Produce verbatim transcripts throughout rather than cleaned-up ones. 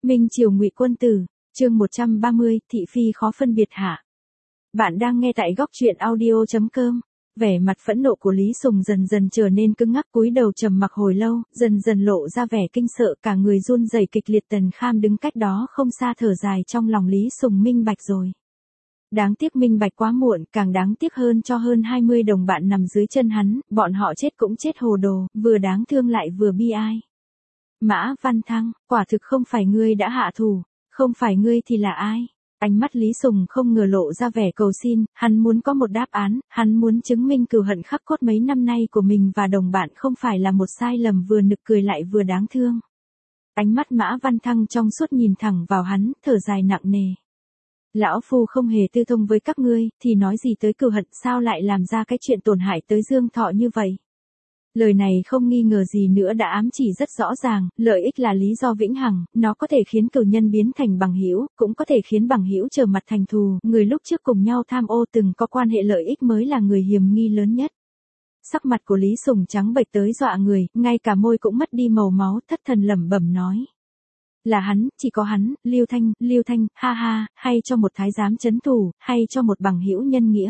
Minh Triều Ngụy Quân Tử, chương một trăm ba mươi, thị phi khó phân biệt hạ. Bạn đang nghe tại góc truyện audio chấm com. Vẻ mặt phẫn nộ của Lý Sùng dần dần trở nên cứng ngắc, cúi đầu trầm mặc hồi lâu, dần dần lộ ra vẻ kinh sợ, cả người run rẩy kịch liệt. Tần Kham đứng cách đó không xa thở dài, trong lòng Lý Sùng minh bạch rồi. Đáng tiếc minh bạch quá muộn, càng đáng tiếc hơn cho hơn hai mươi đồng bạn nằm dưới chân hắn, bọn họ chết cũng chết hồ đồ, vừa đáng thương lại vừa bi ai. Mã Văn Thăng, quả thực không phải ngươi đã hạ thủ, không phải ngươi thì là ai? Ánh mắt Lý Sùng không ngờ lộ ra vẻ cầu xin, hắn muốn có một đáp án, hắn muốn chứng minh cừu hận khắc cốt mấy năm nay của mình và đồng bạn không phải là một sai lầm, vừa nực cười lại vừa đáng thương. Ánh mắt Mã Văn Thăng trong suốt nhìn thẳng vào hắn, thở dài nặng nề. Lão Phu không hề tư thông với các ngươi, thì nói gì tới cừu hận, sao lại làm ra cái chuyện tổn hại tới Dương Thọ như vậy? Lời này không nghi ngờ gì nữa đã ám chỉ rất rõ ràng, lợi ích là lý do vĩnh hằng, nó có thể khiến cừu nhân biến thành bằng hữu, cũng có thể khiến bằng hữu trở mặt thành thù, người lúc trước cùng nhau tham ô từng có quan hệ lợi ích mới là người hiềm nghi lớn nhất. Sắc mặt của Lý Sùng trắng bệch tới dọa người, ngay cả môi cũng mất đi màu máu, thất thần lẩm bẩm nói. Là hắn, chỉ có hắn, Lưu Thanh, Lưu Thanh, ha ha, hay cho một thái giám trấn thủ, hay cho một bằng hữu nhân nghĩa.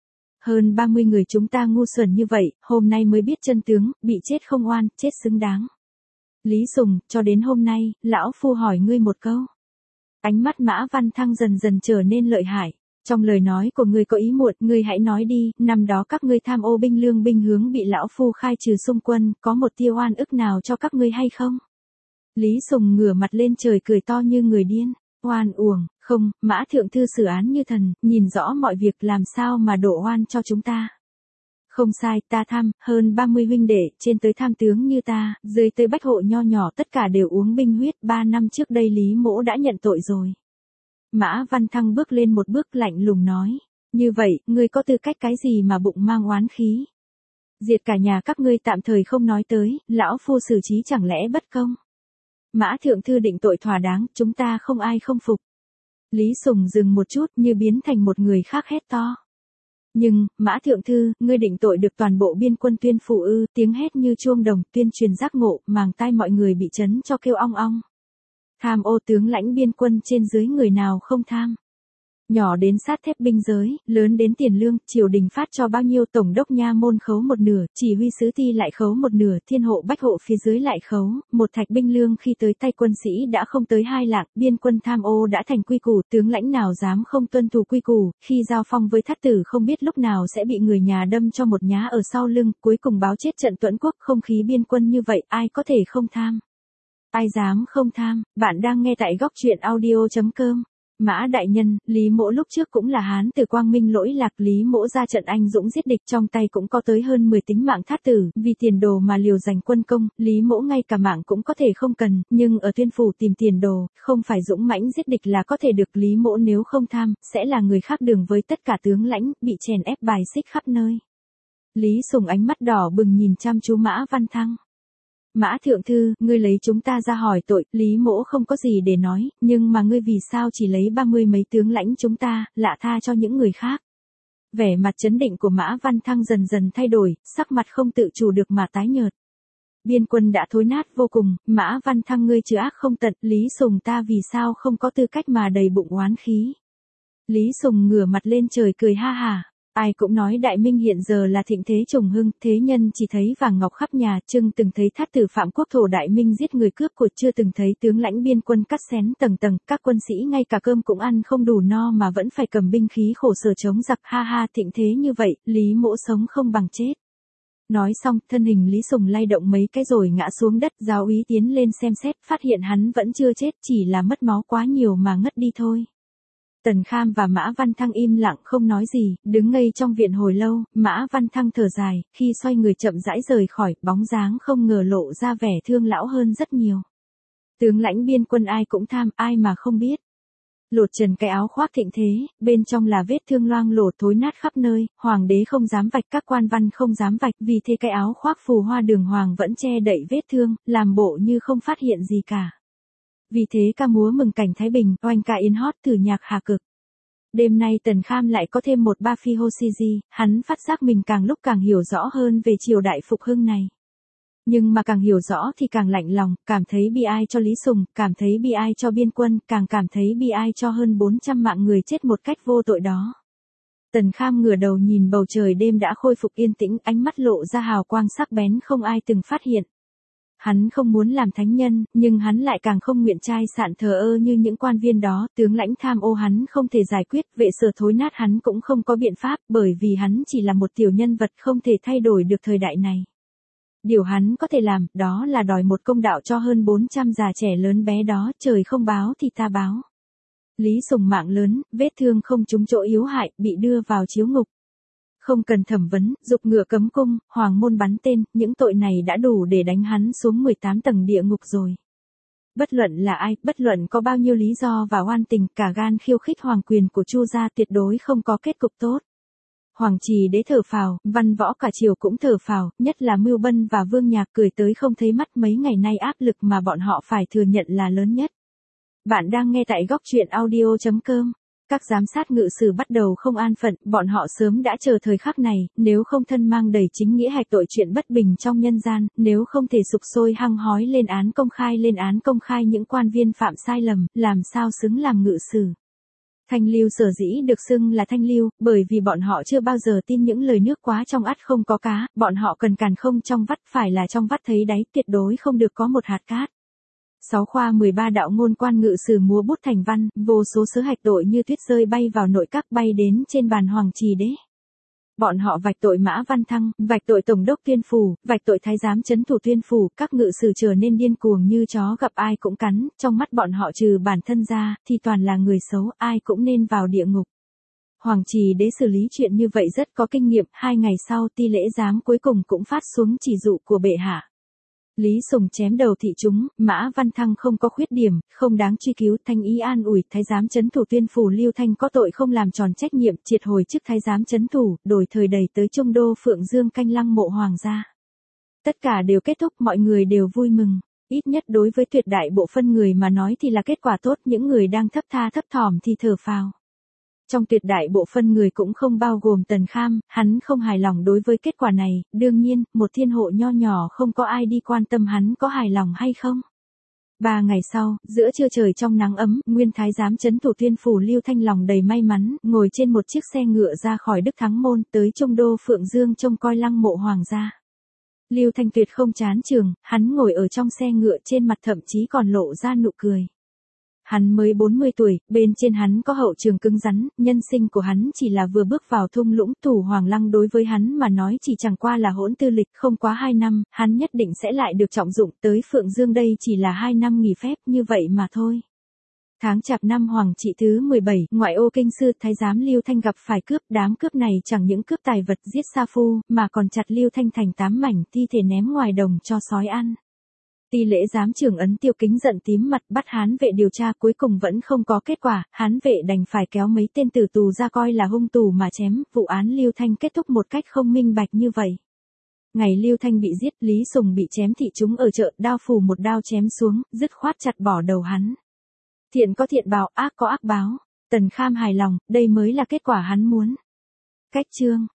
Hơn ba mươi người chúng ta ngu xuẩn như vậy, hôm nay mới biết chân tướng, bị chết không oan, chết xứng đáng. Lý Sùng, cho đến hôm nay, lão Phu hỏi ngươi một câu. Ánh mắt Mã Văn Thăng dần dần trở nên lợi hại. Trong lời nói của ngươi có ý muộn, ngươi hãy nói đi, năm đó các ngươi tham ô binh lương binh hướng bị lão Phu khai trừ xung quân, có một tia oan ức nào cho các ngươi hay không? Lý Sùng ngửa mặt lên trời cười to như người điên. Oan uổng, không, Mã Thượng Thư xử án như thần, nhìn rõ mọi việc, làm sao mà đổ oan cho chúng ta. Không sai, ta tham, hơn ba mươi huynh đệ, trên tới tham tướng như ta, dưới tới bách hộ nho nhỏ, tất cả đều uống binh huyết, ba năm trước đây Lý Mỗ đã nhận tội rồi. Mã Văn Thăng bước lên một bước lạnh lùng nói, như vậy, ngươi có tư cách cái gì mà bụng mang oán khí? Diệt cả nhà các ngươi tạm thời không nói tới, lão Phu xử trí chẳng lẽ bất công? Mã Thượng Thư định tội thỏa đáng, chúng ta không ai không phục. Lý Sùng dừng một chút như biến thành một người khác hét to. Nhưng, Mã Thượng Thư, ngươi định tội được toàn bộ biên quân Tuyên Phủ ư? Tiếng hét như chuông đồng, tuyên truyền giác ngộ, màng tai mọi người bị chấn cho kêu ong ong. Tham ô tướng lãnh biên quân trên dưới người nào không tham? Nhỏ đến sát thép binh giới, lớn đến tiền lương, triều đình phát cho bao nhiêu, tổng đốc nha môn khấu một nửa, chỉ huy sứ ti lại khấu một nửa, thiên hộ bách hộ phía dưới lại khấu, một thạch binh lương khi tới tay quân sĩ đã không tới hai lạng, biên quân tham ô đã thành quy củ, tướng lãnh nào dám không tuân thủ quy củ, khi giao phong với thát tử không biết lúc nào sẽ bị người nhà đâm cho một nhá ở sau lưng, cuối cùng báo chết trận Tuẫn Quốc. Không khí biên quân như vậy, ai có thể không tham? Ai dám không tham? Bạn đang nghe tại góc truyện audio chấm com. Mã đại nhân, Lý Mỗ lúc trước cũng là hán tử quang minh lỗi lạc, Lý Mỗ ra trận anh dũng giết địch, trong tay cũng có tới hơn mười tính mạng thát tử, vì tiền đồ mà liều giành quân công, Lý Mỗ ngay cả mạng cũng có thể không cần, nhưng ở Tuyên Phủ tìm tiền đồ, không phải dũng mãnh giết địch là có thể được. Lý Mỗ nếu không tham, sẽ là người khác đường với tất cả tướng lãnh, bị chèn ép bài xích khắp nơi. Lý Sùng ánh mắt đỏ bừng nhìn chăm chú Mã Văn Thăng. Mã Thượng Thư, ngươi lấy chúng ta ra hỏi tội, Lý Mỗ không có gì để nói, nhưng mà ngươi vì sao chỉ lấy ba mươi mấy tướng lãnh chúng ta, lạ tha cho những người khác? Vẻ mặt chấn định của Mã Văn Thăng dần dần thay đổi, sắc mặt không tự chủ được mà tái nhợt. Biên quân đã thối nát vô cùng, Mã Văn Thăng ngươi trừ ác không tận, Lý Sùng ta vì sao không có tư cách mà đầy bụng oán khí? Lý Sùng ngửa mặt lên trời cười ha hả. Ai cũng nói Đại Minh hiện giờ là thịnh thế trùng hưng, thế nhân chỉ thấy vàng ngọc khắp nhà, chưng từng thấy thát tử phạm quốc thổ Đại Minh giết người cướp của, chưa từng thấy tướng lãnh biên quân cắt xén tầng tầng, các quân sĩ ngay cả cơm cũng ăn không đủ no mà vẫn phải cầm binh khí khổ sở chống giặc, ha ha, thịnh thế như vậy, Lý Mỗ sống không bằng chết. Nói xong, thân hình Lý Sùng lay động mấy cái rồi ngã xuống đất, giáo úy tiến lên xem xét, phát hiện hắn vẫn chưa chết, chỉ là mất máu quá nhiều mà ngất đi thôi. Tần Kham và Mã Văn Thăng im lặng không nói gì, đứng ngây trong viện hồi lâu. Mã Văn Thăng thở dài, khi xoay người chậm rãi rời khỏi, bóng dáng không ngờ lộ ra vẻ thương lão hơn rất nhiều. Tướng lãnh biên quân ai cũng tham, ai mà không biết. Lột trần cái áo khoác thịnh thế, bên trong là vết thương loang lổ thối nát khắp nơi, hoàng đế không dám vạch, các quan văn không dám vạch, vì thế cái áo khoác phù hoa đường hoàng vẫn che đậy vết thương, làm bộ như không phát hiện gì cả. Vì thế ca múa mừng cảnh Thái Bình, oanh ca yến hót, thử nhạc hà cực. Đêm nay Tần Kham lại có thêm một ba phi hô si di, hắn phát giác mình càng lúc càng hiểu rõ hơn về triều đại phục hưng này. Nhưng mà càng hiểu rõ thì càng lạnh lòng, cảm thấy bi ai cho Lý Sùng, cảm thấy bi ai cho biên quân, càng cảm thấy bi ai cho hơn bốn trăm mạng người chết một cách vô tội đó. Tần Kham ngửa đầu nhìn bầu trời đêm đã khôi phục yên tĩnh, ánh mắt lộ ra hào quang sắc bén không ai từng phát hiện. Hắn không muốn làm thánh nhân, nhưng hắn lại càng không nguyện chai sạn thờ ơ như những quan viên đó, tướng lãnh tham ô hắn không thể giải quyết, vệ sở thối nát hắn cũng không có biện pháp, bởi vì hắn chỉ là một tiểu nhân vật không thể thay đổi được thời đại này. Điều hắn có thể làm, đó là đòi một công đạo cho hơn bốn trăm già trẻ lớn bé đó, trời không báo thì ta báo. Lý Sùng mạng lớn, vết thương không trúng chỗ yếu hại, bị đưa vào chiếu ngục. Không cần thẩm vấn, dục ngựa cấm cung, hoàng môn bắn tên, những tội này đã đủ để đánh hắn xuống mười tám tầng địa ngục rồi. Bất luận là ai, bất luận có bao nhiêu lý do và oan tình, cả gan khiêu khích hoàng quyền của Chu gia tuyệt đối không có kết cục tốt. Hoàng Trì Đế thở phào, văn võ cả triều cũng thở phào, nhất là Mưu Bân và Vương Nhạc cười tới không thấy mắt, mấy ngày nay áp lực mà bọn họ phải thừa nhận là lớn nhất. Bạn đang nghe tại góc truyện audio chấm com. Các giám sát ngự sử bắt đầu không an phận, bọn họ sớm đã chờ thời khắc này, nếu không thân mang đầy chính nghĩa hạch tội chuyện bất bình trong nhân gian, nếu không thể sục sôi hăng hói lên án công khai lên án công khai những quan viên phạm sai lầm, làm sao xứng làm ngự sử. Thanh Lưu sở dĩ được xưng là Thanh Lưu, bởi vì bọn họ chưa bao giờ tin những lời nước quá trong ắt không có cá, bọn họ cần càn không trong vắt, phải là trong vắt thấy đáy, tuyệt đối không được có một hạt cát. Sáu khoa mười ba đạo ngôn quan ngự sử múa bút thành văn, vô số sớ hạch tội như tuyết rơi bay vào nội các, bay đến trên bàn Hoàng Trì Đế. Bọn họ vạch tội Mã Văn Thăng, vạch tội Tổng đốc Tuyên Phủ, vạch tội Thái giám trấn thủ Tuyên Phủ, các ngự sử trở nên điên cuồng như chó gặp ai cũng cắn, trong mắt bọn họ trừ bản thân ra, thì toàn là người xấu, ai cũng nên vào địa ngục. Hoàng Trì Đế xử lý chuyện như vậy rất có kinh nghiệm, hai ngày sau ti lễ giám cuối cùng cũng phát xuống chỉ dụ của bệ hạ. Lý Sùng chém đầu thị chúng, Mã Văn Thăng không có khuyết điểm, không đáng truy cứu, Thanh ý an ủi, Thái giám trấn thủ Tuyên Phủ Lưu Thanh có tội không làm tròn trách nhiệm, triệt hồi chức Thái giám trấn thủ, đổi thời đẩy tới Trung đô Phượng Dương canh lăng mộ hoàng gia. Tất cả đều kết thúc, mọi người đều vui mừng, ít nhất đối với tuyệt đại bộ phân người mà nói thì là kết quả tốt, những người đang thấp tha thấp thỏm thì thở phào. Trong tuyệt đại bộ phân người cũng không bao gồm Tần Kham, hắn không hài lòng đối với kết quả này, đương nhiên, một thiên hộ nho nhỏ không có ai đi quan tâm hắn có hài lòng hay không. Ba ngày sau, giữa trưa trời trong nắng ấm, nguyên thái giám trấn thủ Tuyên Phủ Lưu Thanh lòng đầy may mắn, ngồi trên một chiếc xe ngựa ra khỏi Đức Thắng Môn, tới Trung đô Phượng Dương trông coi lăng mộ hoàng gia. Lưu Thanh tuyệt không chán trường, hắn ngồi ở trong xe ngựa, trên mặt thậm chí còn lộ ra nụ cười. Hắn mới bốn mươi tuổi, bên trên hắn có hậu trường cứng rắn, nhân sinh của hắn chỉ là vừa bước vào thung lũng, Thủ Hoàng Lăng đối với hắn mà nói chỉ chẳng qua là hỗn tư lịch, không quá hai năm, hắn nhất định sẽ lại được trọng dụng, tới Phượng Dương đây chỉ là hai năm nghỉ phép, như vậy mà thôi. Tháng Chạp năm Hoàng Trị thứ mười bảy, ngoại ô kinh sư, thái giám Lưu Thanh gặp phải cướp, đám cướp này chẳng những cướp tài vật giết sa phu, mà còn chặt Lưu Thanh thành tám mảnh, thi thể ném ngoài đồng cho sói ăn. Ti lễ giám trưởng Ấn Tiêu Kính giận tím mặt, bắt Hán vệ điều tra, cuối cùng vẫn không có kết quả, Hán vệ đành phải kéo mấy tên tử tù ra coi là hung tù mà chém, vụ án Lưu Thanh kết thúc một cách không minh bạch như vậy. Ngày Lưu Thanh bị giết, Lý Sùng bị chém thị chúng ở chợ, đao phủ một đao chém xuống, dứt khoát chặt bỏ đầu hắn. Thiện có thiện báo, ác có ác báo. Tần Kham hài lòng, đây mới là kết quả hắn muốn. Cách chương